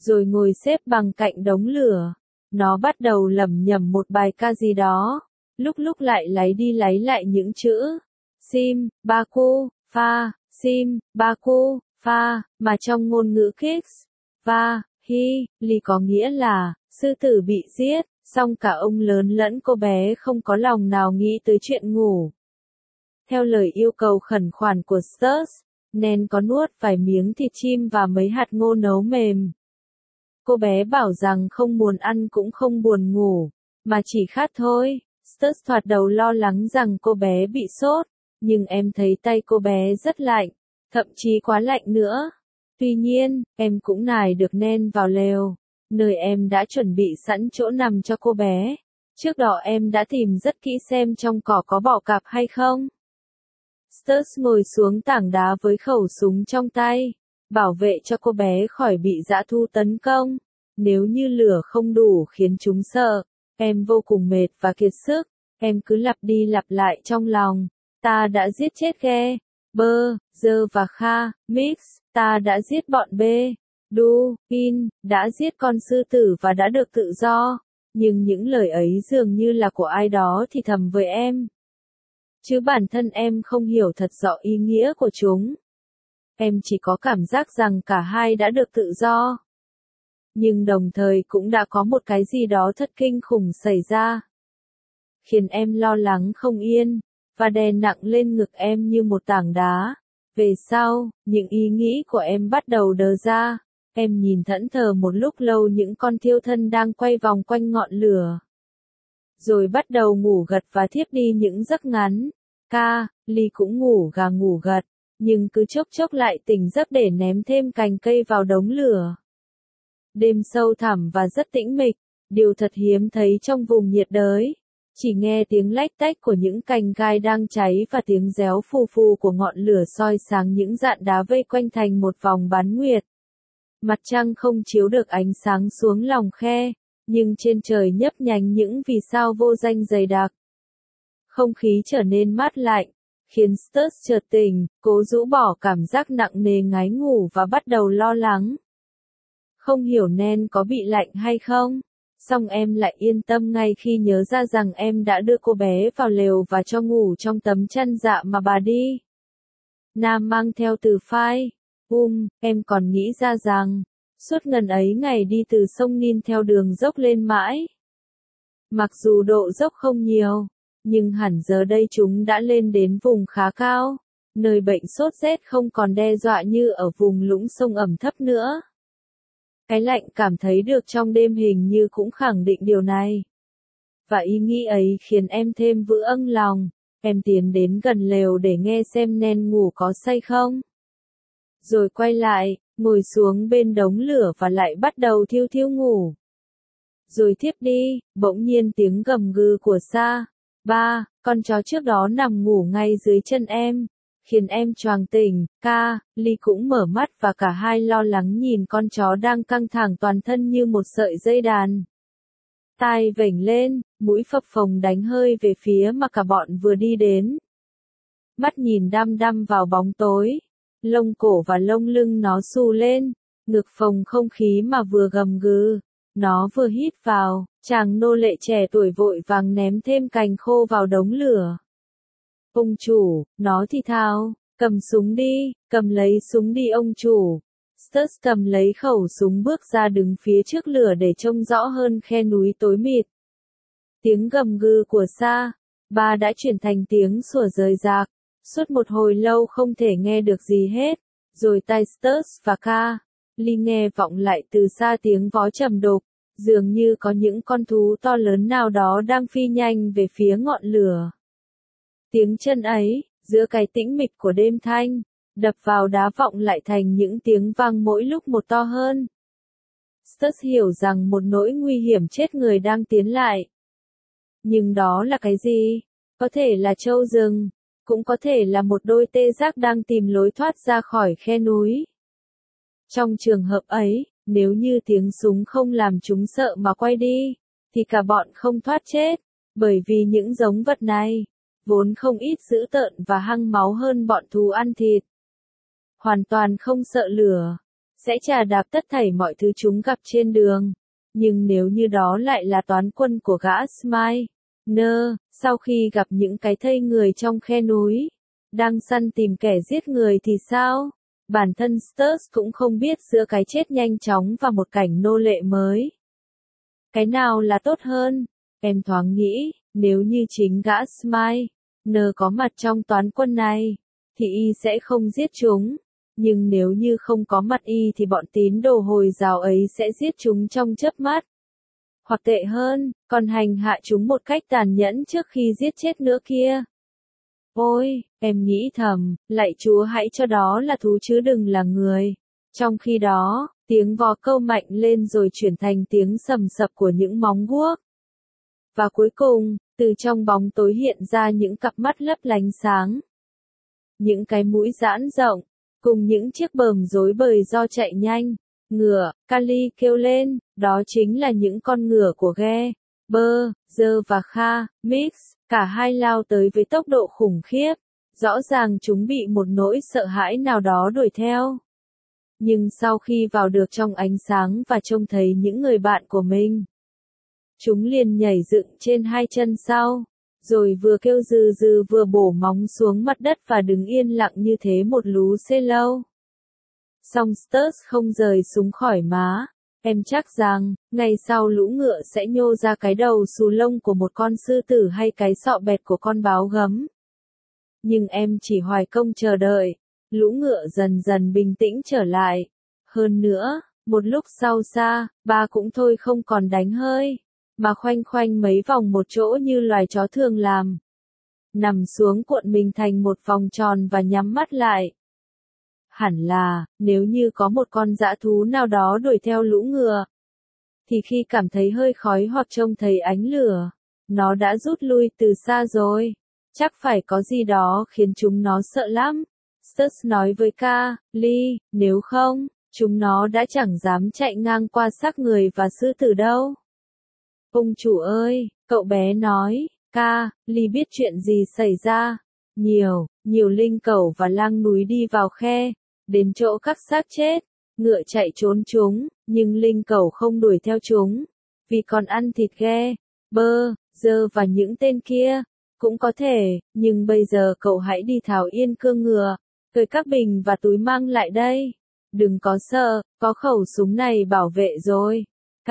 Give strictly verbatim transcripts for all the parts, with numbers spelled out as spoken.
rồi ngồi xếp bằng cạnh đống lửa. Nó bắt đầu lẩm nhẩm một bài ca gì đó, lúc lúc lại lấy đi lấy lại những chữ Sim, Baku, Pha, Sim, Baku, Pha, mà trong ngôn ngữ Kix, Va, Hi, Li có nghĩa là, sư tử bị giết, song cả ông lớn lẫn cô bé không có lòng nào nghĩ tới chuyện ngủ. Theo lời yêu cầu khẩn khoản của Stutz, Nen có nuốt vài miếng thịt chim và mấy hạt ngô nấu mềm. Cô bé bảo rằng không muốn ăn cũng không buồn ngủ, mà chỉ khát thôi. Stutz thoạt đầu lo lắng rằng cô bé bị sốt, nhưng em thấy tay cô bé rất lạnh, thậm chí quá lạnh nữa. Tuy nhiên, em cũng nài được Nen vào lều, nơi em đã chuẩn bị sẵn chỗ nằm cho cô bé. Trước đó em đã tìm rất kỹ xem trong cỏ có bọ cạp hay không. Stutz ngồi xuống tảng đá với khẩu súng trong tay, bảo vệ cho cô bé khỏi bị dã thú tấn công. Nếu như lửa không đủ khiến chúng sợ, em vô cùng mệt và kiệt sức, em cứ lặp đi lặp lại trong lòng. Ta đã giết chết Ghe, Bơ, Dơ và Kha, Mix, ta đã giết bọn B, Du, In, đã giết con sư tử và đã được tự do. Nhưng những lời ấy dường như là của ai đó thì thầm với em. Chứ bản thân em không hiểu thật rõ ý nghĩa của chúng. Em chỉ có cảm giác rằng cả hai đã được tự do. Nhưng đồng thời cũng đã có một cái gì đó thật kinh khủng xảy ra, khiến em lo lắng không yên, và đè nặng lên ngực em như một tảng đá. Về sau, những ý nghĩ của em bắt đầu đờ ra, em nhìn thẫn thờ một lúc lâu những con thiêu thân đang quay vòng quanh ngọn lửa. Rồi bắt đầu ngủ gật và thiếp đi những giấc ngắn. Ca, Ly cũng ngủ gà ngủ gật, nhưng cứ chốc chốc lại tỉnh giấc để ném thêm cành cây vào đống lửa. Đêm sâu thẳm và rất tĩnh mịch, điều thật hiếm thấy trong vùng nhiệt đới. Chỉ nghe tiếng lách tách của những cành gai đang cháy và tiếng réo phù phù của ngọn lửa soi sáng những dạn đá vây quanh thành một vòng bán nguyệt. Mặt trăng không chiếu được ánh sáng xuống lòng khe, nhưng trên trời nhấp nhánh những vì sao vô danh dày đặc. Không khí trở nên mát lạnh, khiến Stutz chợt tỉnh, cố rũ bỏ cảm giác nặng nề ngái ngủ và bắt đầu lo lắng. Không hiểu Nen có bị lạnh hay không, song em lại yên tâm ngay khi nhớ ra rằng em đã đưa cô bé vào lều và cho ngủ trong tấm chăn dạ mà bà đi. Nam mang theo từ phai, um, em còn nghĩ ra rằng, suốt ngần ấy ngày đi từ sông Nin theo đường dốc lên mãi. Mặc dù độ dốc không nhiều, nhưng hẳn giờ đây chúng đã lên đến vùng khá cao, nơi bệnh sốt rét không còn đe dọa như ở vùng lũng sông ẩm thấp nữa. Cái lạnh cảm thấy được trong đêm hình như cũng khẳng định điều này. Và ý nghĩ ấy khiến em thêm vững âng lòng, em tiến đến gần lều để nghe xem Nen ngủ có say không. Rồi quay lại, ngồi xuống bên đống lửa và lại bắt đầu thiêu thiêu ngủ. Rồi thiếp đi, bỗng nhiên tiếng gầm gừ của Sa, Ba, con chó trước đó nằm ngủ ngay dưới chân em, khiến em choàng tỉnh. Ca, Ly cũng mở mắt và cả hai lo lắng nhìn con chó đang căng thẳng toàn thân như một sợi dây đàn. Tai vểnh lên, mũi phập phồng đánh hơi về phía mà cả bọn vừa đi đến. Mắt nhìn đăm đăm vào bóng tối, lông cổ và lông lưng nó xù lên, ngực phồng không khí mà vừa gầm gừ. Nó vừa hít vào, chàng nô lệ trẻ tuổi vội vàng ném thêm cành khô vào đống lửa. Ông chủ, nó thì thào, cầm súng đi, cầm lấy súng đi ông chủ. Stutz cầm lấy khẩu súng bước ra đứng phía trước lửa để trông rõ hơn khe núi tối mịt. Tiếng gầm gừ của Sa, Ba đã chuyển thành tiếng sủa rời rạc. Suốt một hồi lâu không thể nghe được gì hết, rồi tai Stutz và Ca, Ly nghe vọng lại từ xa tiếng vó trầm đục, dường như có những con thú to lớn nào đó đang phi nhanh về phía ngọn lửa. Tiếng chân ấy, giữa cái tĩnh mịch của đêm thanh, đập vào đá vọng lại thành những tiếng vang mỗi lúc một to hơn. Stutz hiểu rằng một nỗi nguy hiểm chết người đang tiến lại. Nhưng đó là cái gì? Có thể là trâu rừng, cũng có thể là một đôi tê giác đang tìm lối thoát ra khỏi khe núi. Trong trường hợp ấy, nếu như tiếng súng không làm chúng sợ mà quay đi, thì cả bọn không thoát chết, bởi vì những giống vật này, vốn không ít dữ tợn và hăng máu hơn bọn thú ăn thịt. Hoàn toàn không sợ lửa. sẽ trà đạp tất thảy mọi thứ chúng gặp trên đường. Nhưng nếu như đó lại là toán quân của gã Smiler, sau khi gặp những cái thây người trong khe núi, đang săn tìm kẻ giết người thì sao? Bản thân Sturges cũng không biết giữa cái chết nhanh chóng và một cảnh nô lệ mới. Cái nào là tốt hơn? Em thoáng nghĩ, nếu như chính gã Smiler có mặt trong toán quân này, thì y sẽ không giết chúng. Nhưng nếu như không có mặt y thì bọn tín đồ Hồi giáo ấy sẽ giết chúng trong chớp mắt. Hoặc tệ hơn, còn hành hạ chúng một cách tàn nhẫn trước khi giết chết nữa kia. Ôi, em nghĩ thầm, lạy Chúa hãy cho đó là thú chứ đừng là người. Trong khi đó, tiếng vó câu mạnh lên rồi chuyển thành tiếng sầm sập của những móng guốc. Và cuối cùng, từ trong bóng tối hiện ra những cặp mắt lấp lánh sáng. Những cái mũi giãn rộng, cùng những chiếc bờm rối bời do chạy nhanh. Ngựa, Kali kêu lên, đó chính là những con ngựa của Ge, Bơ, Dơ và Kha, Mix, cả hai lao tới với tốc độ khủng khiếp. Rõ ràng chúng bị một nỗi sợ hãi nào đó đuổi theo. Nhưng sau khi vào được trong ánh sáng và trông thấy những người bạn của mình, chúng liền nhảy dựng trên hai chân sau, rồi vừa kêu rừ rừ vừa bổ móng xuống mặt đất và đứng yên lặng như thế một lú xê lâu. Song Sturges không rời súng khỏi má. Em chắc rằng, ngày sau lũ ngựa sẽ nhô ra cái đầu xù lông của một con sư tử hay cái sọ bẹt của con báo gấm. Nhưng em chỉ hoài công chờ đợi. Lũ ngựa dần dần bình tĩnh trở lại. Hơn nữa, một lúc sau xa, ba cũng thôi không còn đánh hơi, mà khoanh khoanh mấy vòng một chỗ như loài chó thường làm. Nằm xuống cuộn mình thành một vòng tròn và nhắm mắt lại. Hẳn là, nếu như có một con dã thú nào đó đuổi theo lũ ngựa, thì khi cảm thấy hơi khói hoặc trông thấy ánh lửa, nó đã rút lui từ xa rồi. Chắc phải có gì đó khiến chúng nó sợ lắm. Sturges nói với Kali, nếu không, chúng nó đã chẳng dám chạy ngang qua xác người và sư tử đâu. Ông chủ ơi, cậu bé nói, Kali biết chuyện gì xảy ra. Nhiều, nhiều linh cẩu và lang núi đi vào khe, đến chỗ các xác chết, ngựa chạy trốn chúng, nhưng linh cẩu không đuổi theo chúng, vì còn ăn thịt Ge, Bơ, Dơ và những tên kia. Cũng có thể, nhưng bây giờ cậu hãy đi tháo yên cương ngựa, cởi các bình và túi mang lại đây. Đừng có sợ, có khẩu súng này bảo vệ rồi.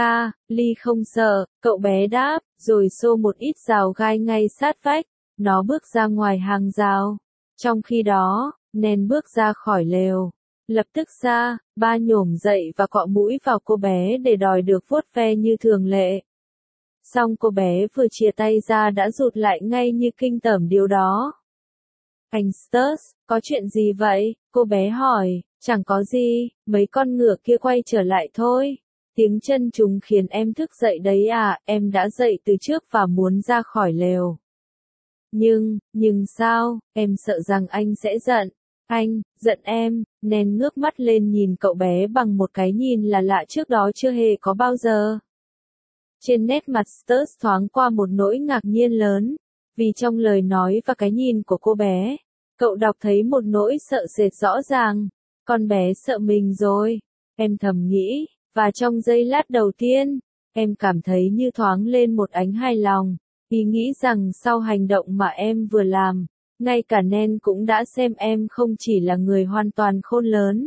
Kali không sợ, cậu bé đáp, rồi xô một ít rào gai ngay sát vách. Nó bước ra ngoài hàng rào. Trong khi đó, Nen bước ra khỏi lều. Lập tức ra, ba nhổm dậy và cọ mũi vào cô bé để đòi được vuốt ve như thường lệ. Xong cô bé vừa chia tay ra đã rụt lại ngay như kinh tởm điều đó. Anh Sturges, có chuyện gì vậy? Cô bé hỏi. Chẳng có gì, mấy con ngựa kia quay trở lại thôi. Tiếng chân chúng khiến em thức dậy đấy à, em đã dậy từ trước và muốn ra khỏi lều. Nhưng, nhưng sao, em sợ rằng anh sẽ giận. Anh, giận em. Nen ngước mắt lên nhìn cậu bé bằng một cái nhìn là lạ trước đó chưa hề có bao giờ. Trên nét mặt Sturges thoáng qua một nỗi ngạc nhiên lớn, vì trong lời nói và cái nhìn của cô bé, cậu đọc thấy một nỗi sợ sệt rõ ràng. Con bé sợ mình rồi, em thầm nghĩ, và trong giây lát đầu tiên, em cảm thấy như thoáng lên một ánh hài lòng, vì nghĩ rằng sau hành động mà em vừa làm, ngay cả Nen cũng đã xem em không chỉ là người hoàn toàn khôn lớn,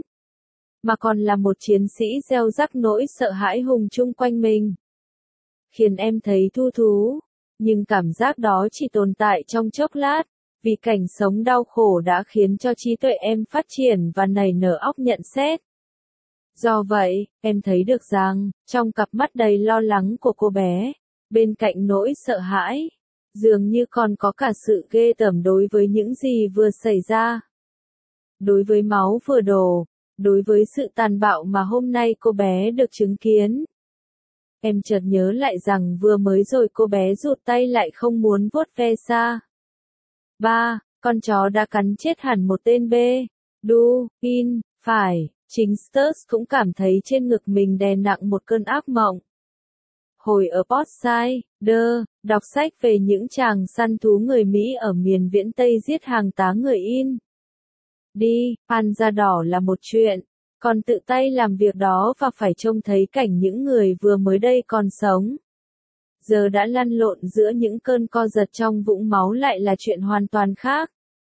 mà còn là một chiến sĩ gieo rắc nỗi sợ hãi hùng chung quanh mình. Khiến em thấy thu thú, nhưng cảm giác đó chỉ tồn tại trong chốc lát, vì cảnh sống đau khổ đã khiến cho trí tuệ em phát triển và nảy nở óc nhận xét. Do vậy, em thấy được rằng, trong cặp mắt đầy lo lắng của cô bé, bên cạnh nỗi sợ hãi, dường như còn có cả sự ghê tởm đối với những gì vừa xảy ra. Đối với máu vừa đổ, đối với sự tàn bạo mà hôm nay cô bé được chứng kiến. Em chợt nhớ lại rằng vừa mới rồi cô bé rụt tay lại không muốn vuốt ve xa. Ba, con chó đã cắn chết hẳn một tên B. Du, in, phải, chính Sturges cũng cảm thấy trên ngực mình đè nặng một cơn ác mộng. Hồi ở Portside, đọc sách về những chàng săn thú người Mỹ ở miền viễn Tây giết hàng tá người in. Đi, Pan da đỏ là một chuyện. còn tự tay làm việc đó và phải trông thấy cảnh những người vừa mới đây còn sống. Giờ đã lăn lộn giữa những cơn co giật trong vũng máu lại là chuyện hoàn toàn khác.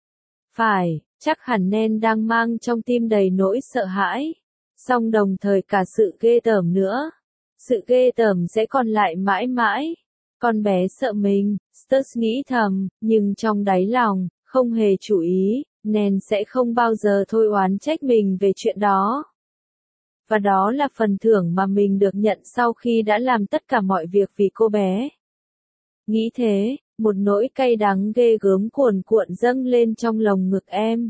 Phải, chắc hẳn Nen đang mang trong tim đầy nỗi sợ hãi, song đồng thời cả sự ghê tởm nữa. Sự ghê tởm sẽ còn lại mãi mãi. Con bé sợ mình, Stubbs nghĩ thầm, nhưng trong đáy lòng, không hề chú ý, Nen sẽ không bao giờ thôi oán trách mình về chuyện đó. Và đó là phần thưởng mà mình được nhận sau khi đã làm tất cả mọi việc vì cô bé. Nghĩ thế, một nỗi cay đắng ghê gớm cuồn cuộn dâng lên trong lồng ngực em.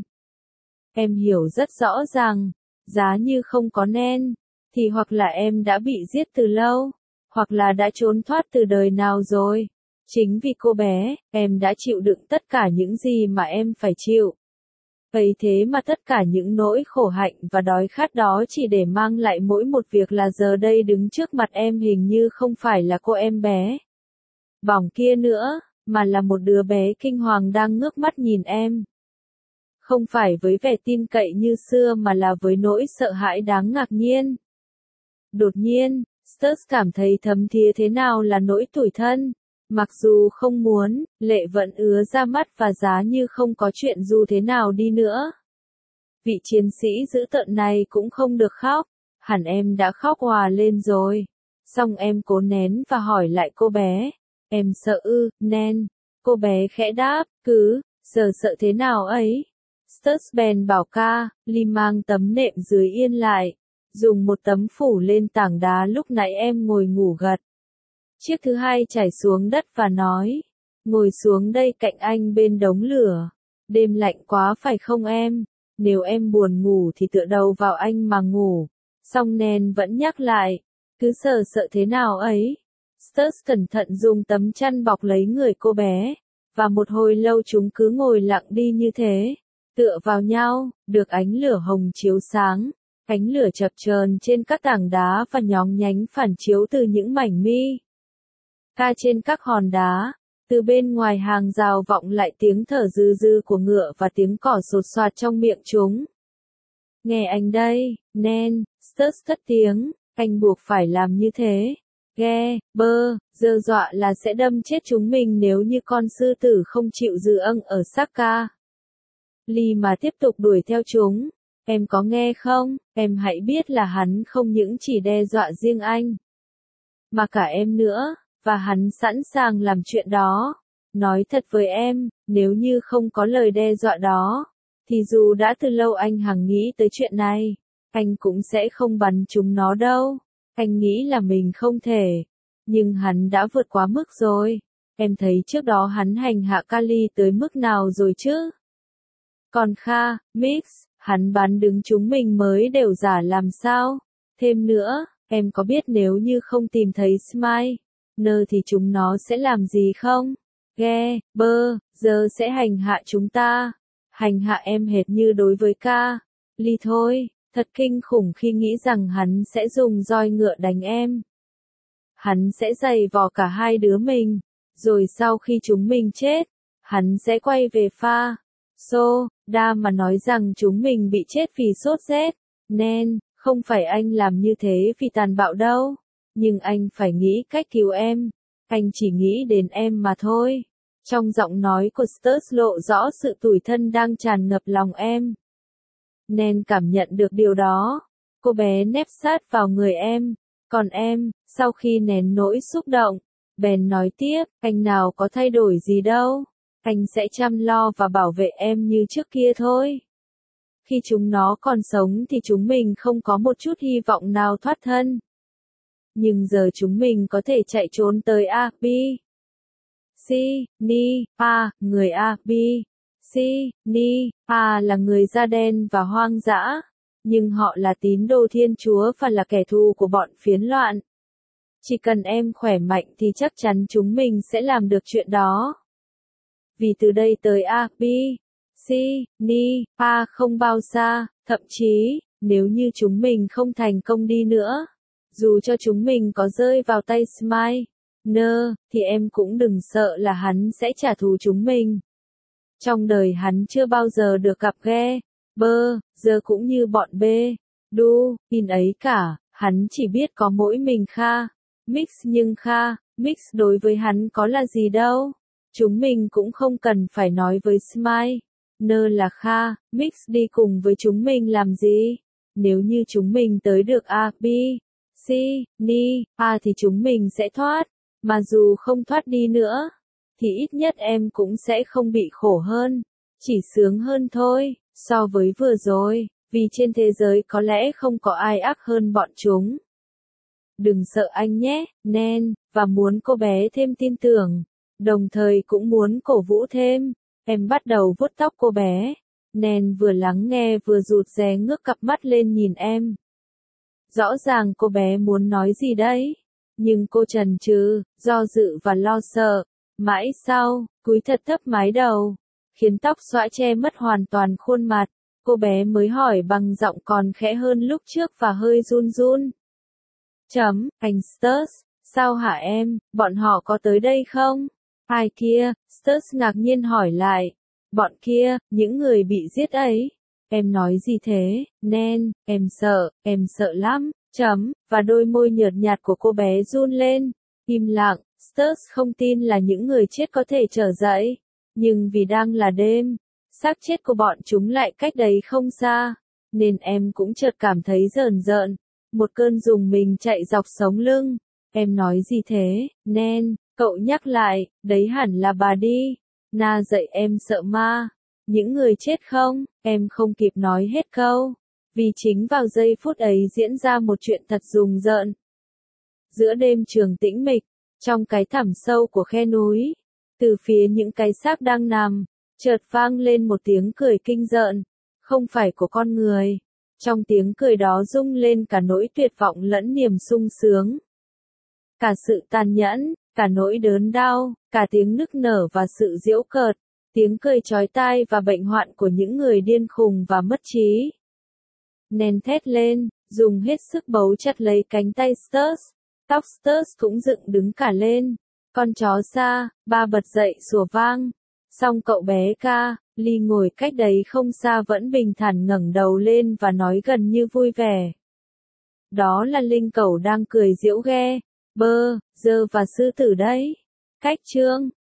Em hiểu rất rõ rằng, giá như không có Nen, thì hoặc là em đã bị giết từ lâu, hoặc là đã trốn thoát từ đời nào rồi. Chính vì cô bé, em đã chịu đựng tất cả những gì mà em phải chịu. Vậy thế mà tất cả những nỗi khổ hạnh và đói khát đó chỉ để mang lại mỗi một việc là giờ đây đứng trước mặt em hình như không phải là cô em bé bỏng kia nữa, mà là một đứa bé kinh hoàng đang ngước mắt nhìn em. Không phải với vẻ tin cậy như xưa mà là với nỗi sợ hãi đáng ngạc nhiên. Đột nhiên, Stubbs cảm thấy thấm thía thế nào là nỗi tủi thân. Mặc dù không muốn, lệ vẫn ứa ra mắt và giá như không có chuyện dù thế nào đi nữa. Vị chiến sĩ dữ tợn này cũng không được khóc, hẳn em đã khóc òa lên rồi. Xong em cố nén và hỏi lại cô bé, em sợ ư, Nen? Cô bé khẽ đáp, cứ, giờ sợ thế nào ấy? Stubbs bèn bảo ca, Ly mang tấm nệm dưới yên lại, dùng một tấm phủ lên tảng đá lúc nãy em ngồi ngủ gật. Chiếc thứ hai chảy xuống đất và nói, ngồi xuống đây cạnh anh bên đống lửa. Đêm lạnh quá phải không em? Nếu em buồn ngủ thì tựa đầu vào anh mà ngủ. Song Nen vẫn nhắc lại, cứ sợ sợ thế nào ấy? Stubbs cẩn thận dùng tấm chăn bọc lấy người cô bé, và một hồi lâu chúng cứ ngồi lặng đi như thế, tựa vào nhau, được ánh lửa hồng chiếu sáng, ánh lửa chập chờn trên các tảng đá và nhóng nhánh phản chiếu từ những mảnh mi ca trên các hòn đá. Từ bên ngoài hàng rào vọng lại tiếng thở dư dư của ngựa và tiếng cỏ sột soạt trong miệng chúng. Nghe anh đây, Nen, Stubbs cất tiếng, anh buộc phải làm như thế. Ghe, bơ, dơ dọa là sẽ đâm chết chúng mình nếu như con sư tử không chịu dư âng ở Saka. Ly mà tiếp tục đuổi theo chúng. Em có nghe không, em hãy biết là hắn không những chỉ đe dọa riêng anh, mà cả em nữa, và hắn sẵn sàng làm chuyện đó. Nói thật với em, nếu như không có lời đe dọa đó, thì dù đã từ lâu anh hằng nghĩ tới chuyện này, anh cũng sẽ không bắn chúng nó đâu. Anh nghĩ là mình không thể, nhưng hắn đã vượt quá mức rồi. Em thấy trước đó hắn hành hạ Kali tới mức nào rồi chứ? Còn Kha, Mix, hắn bắn đứng chúng mình mới đều giả làm sao? Thêm nữa, em có biết nếu như không tìm thấy Smile nơ thì chúng nó sẽ làm gì không? Ghe, bơ, giờ sẽ hành hạ chúng ta. Hành hạ em hệt như đối với ca. Ly thôi, thật kinh khủng khi nghĩ rằng hắn sẽ dùng roi ngựa đánh em. Hắn sẽ giày vò cả hai đứa mình. Rồi sau khi chúng mình chết, hắn sẽ quay về pha. So, đa mà nói rằng chúng mình bị chết vì sốt rét. Nen, không phải anh làm như thế vì tàn bạo đâu. Nhưng anh phải nghĩ cách cứu em. Anh chỉ nghĩ đến em mà thôi. Trong giọng nói của Stubbs lộ rõ sự tủi thân đang tràn ngập lòng em. Nen cảm nhận được điều đó. Cô bé nép sát vào người em. Còn em, sau khi nén nỗi xúc động, bèn nói tiếp, anh nào có thay đổi gì đâu. Anh sẽ chăm lo và bảo vệ em như trước kia thôi. Khi chúng nó còn sống thì chúng mình không có một chút hy vọng nào thoát thân. Nhưng giờ chúng mình có thể chạy trốn tới a bê. Si, Ni, Pa, người a bê. Si, Ni, Pa là người da đen và hoang dã. Nhưng họ là tín đồ Thiên Chúa và là kẻ thù của bọn phiến loạn. Chỉ cần em khỏe mạnh thì chắc chắn chúng mình sẽ làm được chuyện đó. Vì từ đây tới a bê, Si, Ni, Pa không bao xa, thậm chí, nếu như chúng mình không thành công đi nữa, dù cho chúng mình có rơi vào tay Smile nơ, thì em cũng đừng sợ là hắn sẽ trả thù chúng mình. Trong đời hắn chưa bao giờ được gặp Ghe, bơ, giờ cũng như bọn B. đu, in ấy cả, hắn chỉ biết có mỗi mình Kha. Mix nhưng Kha, Mix đối với hắn có là gì đâu. Chúng mình cũng không cần phải nói với Smile. Nơ là Kha, Mix đi cùng với chúng mình làm gì? Nếu như chúng mình tới được A, B, C, Ni, A thì chúng mình sẽ thoát. Mà dù không thoát đi nữa, thì ít nhất em cũng sẽ không bị khổ hơn. Chỉ sướng hơn thôi, so với vừa rồi, vì trên thế giới có lẽ không có ai ác hơn bọn chúng. Đừng sợ anh nhé, Nen, và muốn cô bé thêm tin tưởng, đồng thời cũng muốn cổ vũ thêm. Em bắt đầu vuốt tóc cô bé. Nen vừa lắng nghe vừa rụt rè ngước cặp mắt lên nhìn em. Rõ ràng cô bé muốn nói gì đấy, nhưng cô chần chừ, do dự và lo sợ. Mãi sau, cúi thật thấp mái đầu, khiến tóc xõa che mất hoàn toàn khuôn mặt, cô bé mới hỏi bằng giọng còn khẽ hơn lúc trước và hơi run run. Chấm, anh Stutz, sao hả em, bọn họ có tới đây không? Ai kia, Stutz ngạc nhiên hỏi lại. Bọn kia, những người bị giết ấy. Em nói gì thế, Nen, em sợ, em sợ lắm, chấm, và đôi môi nhợt nhạt của cô bé run lên. Im lặng, Stutz không tin là những người chết có thể trở dậy. Nhưng vì đang là đêm, xác chết của bọn chúng lại cách đấy không xa, nên em cũng chợt cảm thấy rờn rợn. Một cơn rùng mình chạy dọc sống lưng. Em nói gì thế, Nen, cậu nhắc lại, đấy hẳn là bà đi. Na dạy em sợ ma. Những người chết không, em không kịp nói hết câu. Vì chính vào giây phút ấy diễn ra một chuyện thật rùng rợn. Giữa đêm trường tĩnh mịch, trong cái thẳm sâu của khe núi, từ phía những cái xác đang nằm, chợt vang lên một tiếng cười kinh rợn, không phải của con người. Trong tiếng cười đó rung lên cả nỗi tuyệt vọng lẫn niềm sung sướng. Cả sự tàn nhẫn, cả nỗi đớn đau, cả tiếng nức nở và sự giễu cợt, tiếng cười chói tai và bệnh hoạn của những người điên khùng và mất trí. Nen thét lên, dùng hết sức bấu chặt lấy cánh tay Stutz. Tóc Stutz cũng dựng đứng cả lên. Con chó xa, ba bật dậy sủa vang. Song cậu bé Ca, Ly ngồi cách đấy không xa vẫn bình thản ngẩng đầu lên và nói gần như vui vẻ. Đó là linh cẩu đang cười giễu ghe, bơ, dơ và sư tử đấy. Cách chương